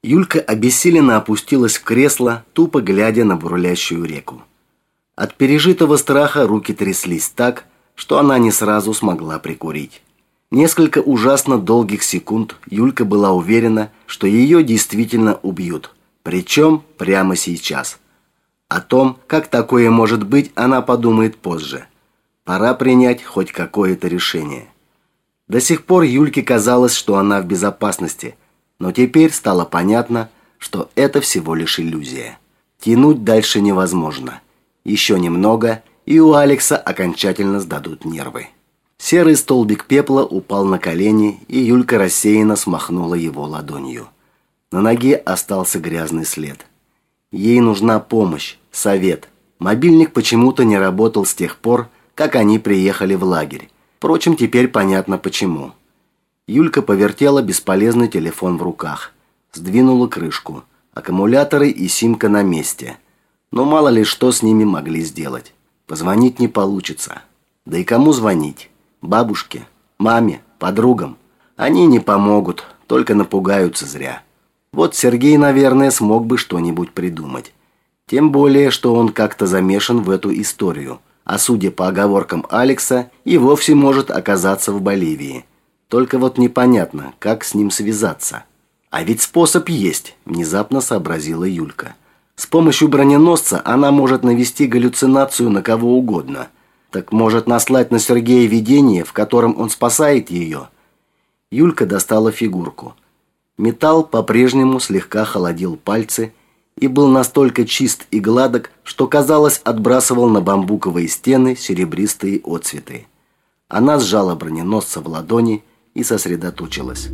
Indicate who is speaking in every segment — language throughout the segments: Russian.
Speaker 1: Юлька обессиленно опустилась в кресло, тупо глядя на бурлящую реку. От пережитого страха руки тряслись так, что она не сразу смогла прикурить. Несколько ужасно долгих секунд Юлька была уверена, что ее действительно убьют, причем прямо сейчас. О том, как такое может быть, она подумает позже. Пора принять хоть какое-то решение. До сих пор Юльке казалось, что она в безопасности, но теперь стало понятно, что это всего лишь иллюзия. Тянуть дальше невозможно. Еще немного, и у Алекса окончательно сдадут нервы. Серый столбик пепла упал на колени, и Юлька рассеянно смахнула его ладонью. На ноге остался грязный след. Ей нужна помощь, совет. Мобильник почему-то не работал с тех пор, как они приехали в лагерь. Впрочем, теперь понятно почему. Юлька повертела бесполезный телефон в руках. Сдвинула крышку. Аккумуляторы и симка на месте. Но мало ли что с ними могли сделать. Позвонить не получится. Да и кому звонить? Бабушке? Маме? Подругам? Они не помогут, только напугаются зря. Вот Сергей, наверное, смог бы что-нибудь придумать. Тем более, что он как-то замешан в эту историю. А судя по оговоркам Алекса, и вовсе может оказаться в Боливии. Только вот непонятно, как с ним связаться. А ведь способ есть, внезапно сообразила Юлька. С помощью броненосца она может навести галлюцинацию на кого угодно. Так может наслать на Сергея видение, в котором он спасает ее? Юлька достала фигурку. Металл по-прежнему слегка холодил пальцы и был настолько чист и гладок, что, казалось, отбрасывал на бамбуковые стены серебристые отцветы. Она сжала броненосца в ладони и сосредоточилась.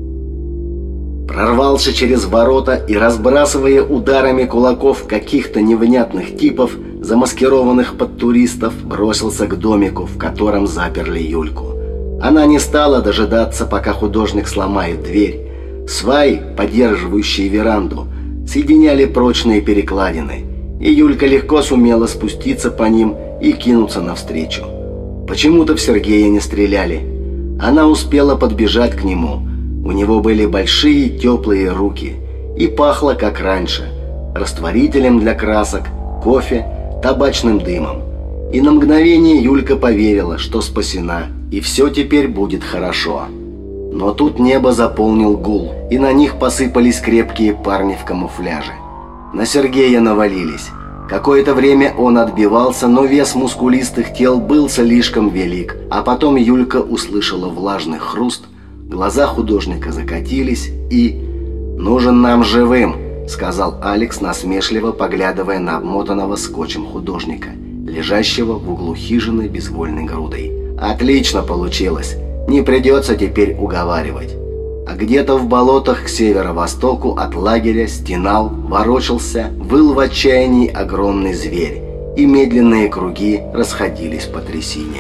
Speaker 1: Прорвался через ворота и, разбрасывая ударами кулаков каких-то невнятных типов, замаскированных под туристов, бросился к домику, в котором заперли Юльку. Она не стала дожидаться, пока художник сломает дверь. Сваи, поддерживающие веранду, соединяли прочные перекладины, и Юлька легко сумела спуститься по ним и кинуться навстречу. Почему-то в Сергея не стреляли. Она успела подбежать к нему. У него были большие теплые руки, и пахло, как раньше, растворителем для красок, кофе, табачным дымом. И на мгновение Юлька поверила, что спасена, и все теперь будет хорошо. Но тут небо заполнил гул, и на них посыпались крепкие парни в камуфляже. На Сергея навалились. Какое-то время он отбивался, но вес мускулистых тел был слишком велик. А потом Юлька услышала влажный хруст, глаза художника закатились и... «Нужен нам живым», — сказал Алекс, насмешливо поглядывая на обмотанного скотчем художника, лежащего в углу хижины безвольной грудой. «Отлично получилось. Не придется теперь уговаривать». А где-то в болотах к северо-востоку от лагеря стенал, ворочался, выл в отчаянии огромный зверь, и медленные круги расходились по трясине.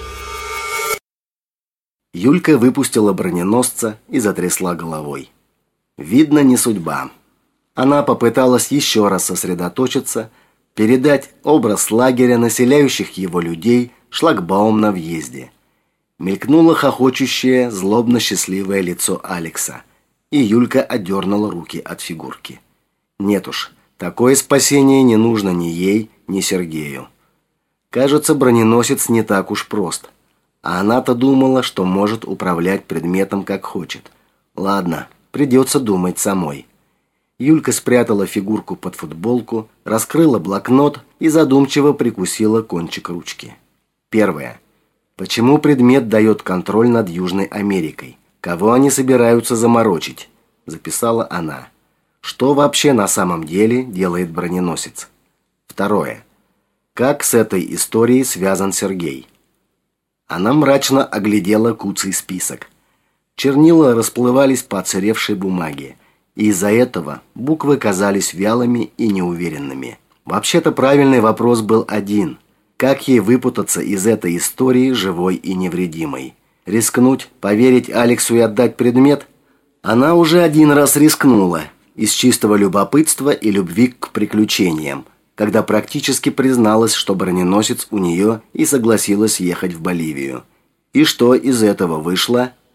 Speaker 1: Юлька выпустила броненосца и затрясла головой. Видно, не судьба. Она попыталась еще раз сосредоточиться, передать образ лагеря, населяющих его людей, шлагбаум на въезде. Мелькнуло хохочущее, злобно-счастливое лицо Алекса, и Юлька отдернула руки от фигурки. Нет уж, такое спасение не нужно ни ей, ни Сергею. Кажется, броненосец не так уж прост. А она-то думала, что может управлять предметом как хочет. Ладно, придется думать самой. Юлька спрятала фигурку под футболку, раскрыла блокнот и задумчиво прикусила кончик ручки. Первое. Почему предмет дает контроль над Южной Америкой? Кого они собираются заморочить? Записала она. Что вообще на самом деле делает броненосец? Второе. Как с этой историей связан Сергей? Она мрачно оглядела куцый список. Чернила расплывались по отсыревшей бумаге, и из-за этого буквы казались вялыми и неуверенными. Вообще-то правильный вопрос был один. Как ей выпутаться из этой истории живой и невредимой? Рискнуть, поверить Алексу и отдать предмет? Она уже один раз рискнула, из чистого любопытства и любви к приключениям, когда практически призналась, что броненосец у нее, и согласилась ехать в Боливию. И что из этого вышло?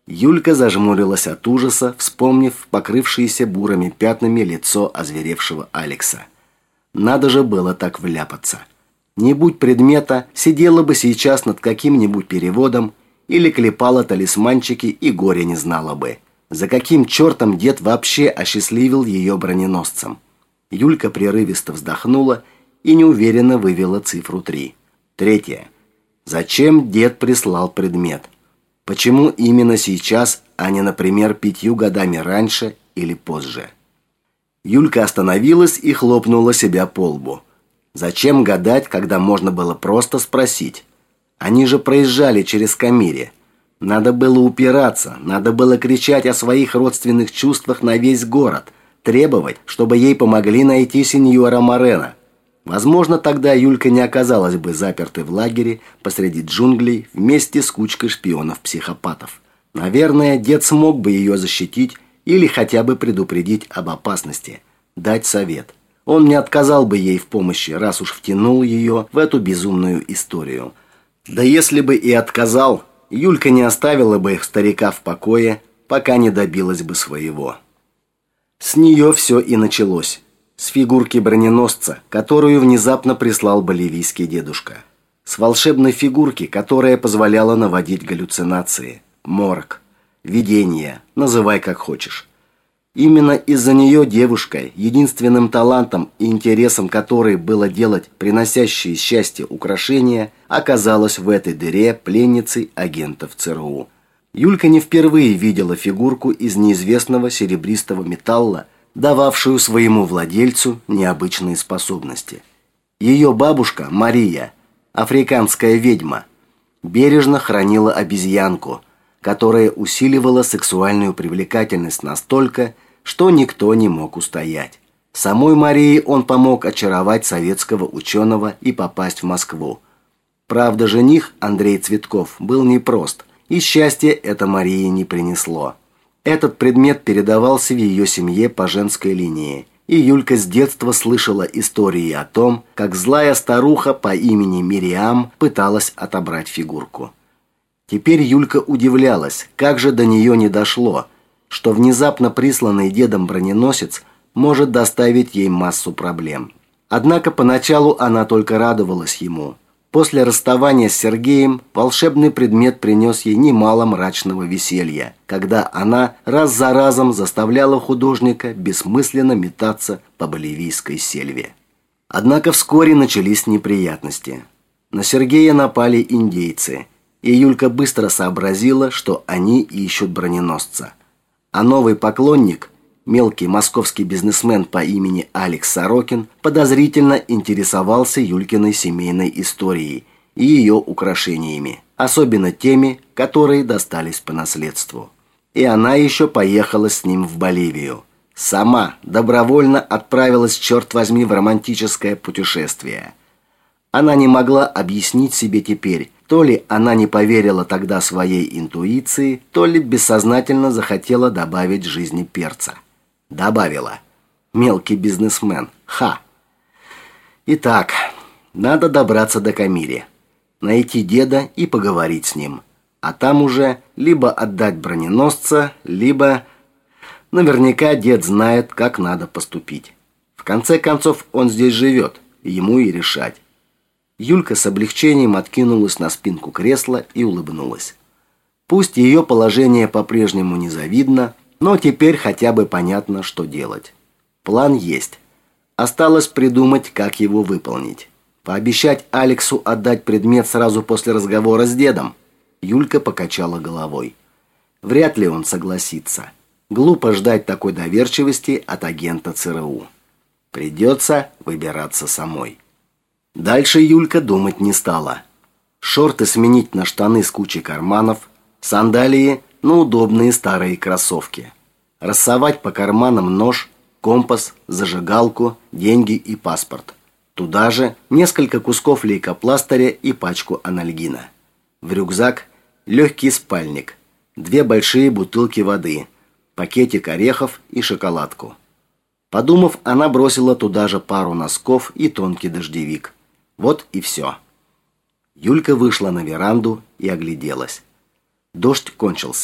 Speaker 1: Юлька зажмурилась от ужаса, вспомнив покрывшееся бурыми пятнами лицо озверевшего Алекса. Надо же было так вляпаться. Не будь предмета, сидела бы сейчас над каким-нибудь переводом или клепала талисманчики и горя не знала бы. За каким чертом дед вообще осчастливил ее броненосцем? Юлька прерывисто вздохнула и неуверенно вывела цифру 3. Третье. Зачем дед прислал предмет? Почему именно сейчас, а не, например, 5 годами раньше или позже? Юлька остановилась и хлопнула себя по лбу. Зачем гадать, когда можно было просто спросить? Они же проезжали через Камири. Надо было упираться, надо было кричать о своих родственных чувствах на весь город, требовать, чтобы ей помогли найти сеньора Морено. Возможно, тогда Юлька не оказалась бы запертой в лагере посреди джунглей вместе с кучкой шпионов-психопатов. Наверное, дед смог бы ее защитить или хотя бы предупредить об опасности, дать совет. Он не отказал бы ей в помощи, раз уж втянул ее в эту безумную историю. Да если бы и отказал, Юлька не оставила бы старика в покое, пока не добилась бы своего. С нее все и началось. С фигурки броненосца, которую внезапно прислал боливийский дедушка. С волшебной фигурки, которая позволяла наводить галлюцинации, морок, видения, называй как хочешь. Именно из-за нее девушка, единственным талантом и интересом которой было делать приносящие счастье украшения, оказалась в этой дыре пленницей агентов ЦРУ. Юлька не впервые видела фигурку из неизвестного серебристого металла, дававшую своему владельцу необычные способности. Ее бабушка, Мария, африканская ведьма, бережно хранила обезьянку, которая усиливала сексуальную привлекательность настолько, что никто не мог устоять. Самой Марии он помог очаровать советского ученого и попасть в Москву. Правда, жених Андрей Цветков был непрост, и счастья это Марии не принесло. Этот предмет передавался в ее семье по женской линии, и Юлька с детства слышала истории о том, как злая старуха по имени Мириам пыталась отобрать фигурку. Теперь Юлька удивлялась, как же до нее не дошло, что внезапно присланный дедом броненосец может доставить ей массу проблем. Однако поначалу она только радовалась ему. После расставания с Сергеем волшебный предмет принес ей немало мрачного веселья, когда она раз за разом заставляла художника бессмысленно метаться по боливийской сельве. Однако вскоре начались неприятности. На Сергея напали индейцы, и Юлька быстро сообразила, что они ищут броненосца. А новый поклонник, мелкий московский бизнесмен по имени Алекс Сорокин, подозрительно интересовался Юлькиной семейной историей и ее украшениями, особенно теми, которые достались по наследству. И она еще поехала с ним в Боливию. Сама добровольно отправилась, черт возьми, в романтическое путешествие. Она не могла объяснить себе теперь, то ли она не поверила тогда своей интуиции, то ли бессознательно захотела добавить жизни перца. Добавила. Мелкий бизнесмен. Ха! Итак, надо добраться до Камири, найти деда и поговорить с ним. А там уже либо отдать броненосца, либо... Наверняка дед знает, как надо поступить. В конце концов, он здесь живет, ему и решать. Юлька с облегчением откинулась на спинку кресла и улыбнулась. Пусть ее положение по-прежнему незавидно, но теперь хотя бы понятно, что делать. План есть. Осталось придумать, как его выполнить. Пообещать Алексу отдать предмет сразу после разговора с дедом? Юлька покачала головой. Вряд ли он согласится. Глупо ждать такой доверчивости от агента ЦРУ. Придется выбираться самой. Дальше Юлька думать не стала. Шорты сменить на штаны с кучей карманов, сандалии на удобные старые кроссовки. Рассовать по карманам нож, компас, зажигалку, деньги и паспорт. Туда же несколько кусков лейкопластыря и пачку анальгина. В рюкзак легкий спальник, 2 большие бутылки воды, пакетик орехов и шоколадку. Подумав, она бросила туда же пару носков и тонкий дождевик. Вот и все. Юлька вышла на веранду и огляделась. Дождь кончился.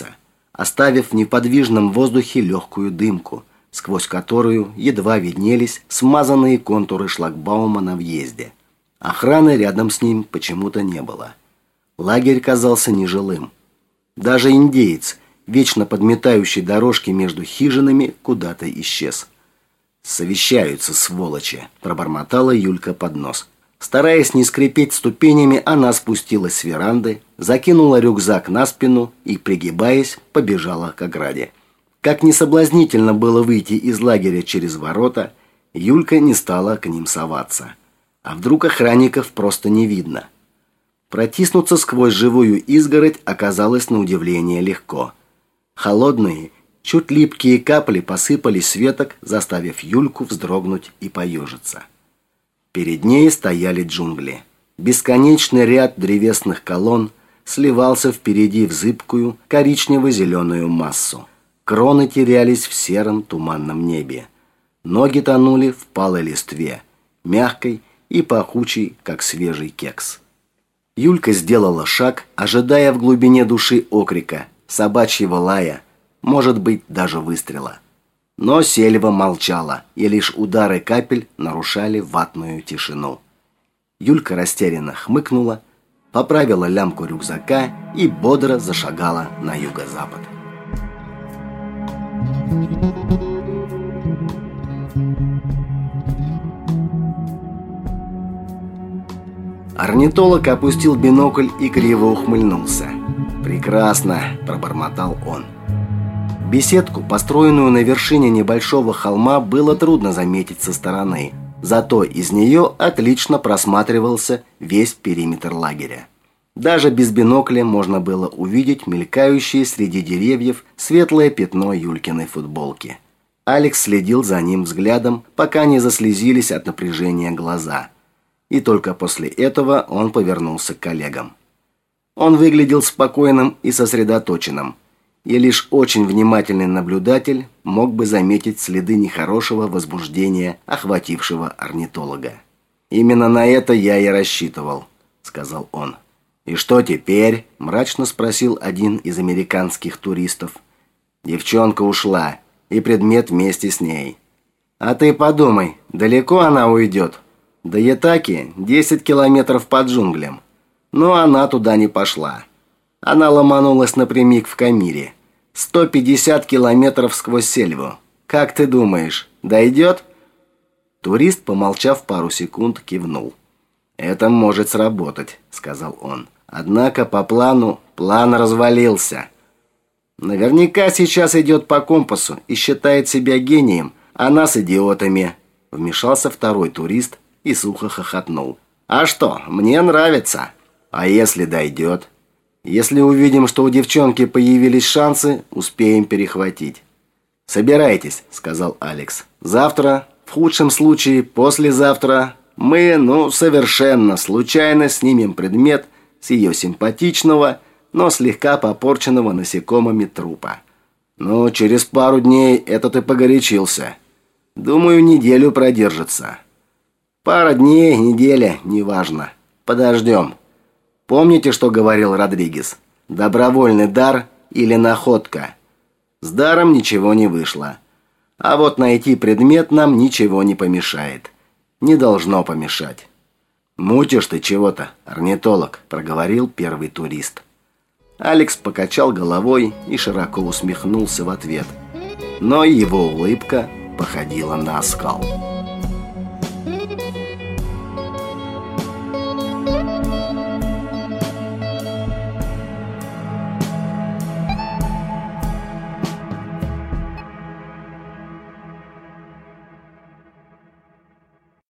Speaker 1: оставив в неподвижном воздухе легкую дымку, сквозь которую едва виднелись смазанные контуры шлагбаума на въезде. Охраны рядом с ним почему-то не было. Лагерь казался нежилым. Даже индеец, вечно подметающий дорожки между хижинами, куда-то исчез. «Совещаются, сволочи!» – пробормотала Юлька под нос. Стараясь не скрипеть ступенями, она спустилась с веранды, закинула рюкзак на спину и, пригибаясь, побежала к ограде. Как не соблазнительно было выйти из лагеря через ворота, Юлька не стала к ним соваться. А вдруг охранников просто не видно? Протиснуться сквозь живую изгородь оказалось на удивление легко. Холодные, чуть липкие капли посыпались с веток, заставив Юльку вздрогнуть и поежиться. Перед ней стояли джунгли. Бесконечный ряд древесных колонн сливался впереди в зыбкую коричнево-зеленую массу. Кроны терялись в сером туманном небе. Ноги тонули в палой листве, мягкой и пахучей, как свежий кекс. Юлька сделала шаг, ожидая в глубине души окрика, собачьего лая, может быть, даже выстрела. Но сельва молчала, и лишь удары капель нарушали ватную тишину. Юлька растерянно хмыкнула, поправила лямку рюкзака и бодро зашагала на юго-запад. Орнитолог опустил бинокль и криво ухмыльнулся. «Прекрасно», – пробормотал он. Беседку, построенную на вершине небольшого холма, было трудно заметить со стороны. Зато из нее отлично просматривался весь периметр лагеря. Даже без бинокля можно было увидеть мелькающее среди деревьев светлое пятно Юлькиной футболки. Алекс следил за ним взглядом, пока не заслезились от напряжения глаза. И только после этого он повернулся к коллегам. Он выглядел спокойным и сосредоточенным. И лишь очень внимательный наблюдатель мог бы заметить следы нехорошего возбуждения, охватившего орнитолога. «Именно на это я и рассчитывал», — сказал он. «И что теперь?» – мрачно спросил один из американских туристов. «Девчонка ушла, и предмет вместе с ней». «А ты подумай, далеко она уйдет?» «До Ятаки 10 километров по джунглям». Но она туда не пошла. Она ломанулась напрямик в Камире. 150 километров сквозь сельву. Как ты думаешь, дойдет?» Турист, помолчав пару секунд, кивнул. «Это может сработать», — сказал он. «Однако по план развалился. Наверняка сейчас идет по компасу и считает себя гением, а нас идиотами». Вмешался второй турист и сухо хохотнул. «А что, мне нравится. А если дойдет? Если увидим, что у девчонки появились шансы, успеем перехватить». «Собирайтесь», — сказал Алекс. «Завтра, в худшем случае послезавтра, мы, совершенно случайно снимем предмет с ее симпатичного, но слегка попорченного насекомыми трупа. Через пару дней это ты погорячился. Думаю, неделю продержится. Пара дней, неделя, неважно. Подождем. Помните, что говорил Родригес? Добровольный дар или находка? С даром ничего не вышло. А вот найти предмет нам ничего не помешает. Не должно помешать». «Мутишь ты чего-то, орнитолог», – проговорил первый турист. Алекс покачал головой и широко усмехнулся в ответ. Но его улыбка походила на оскал.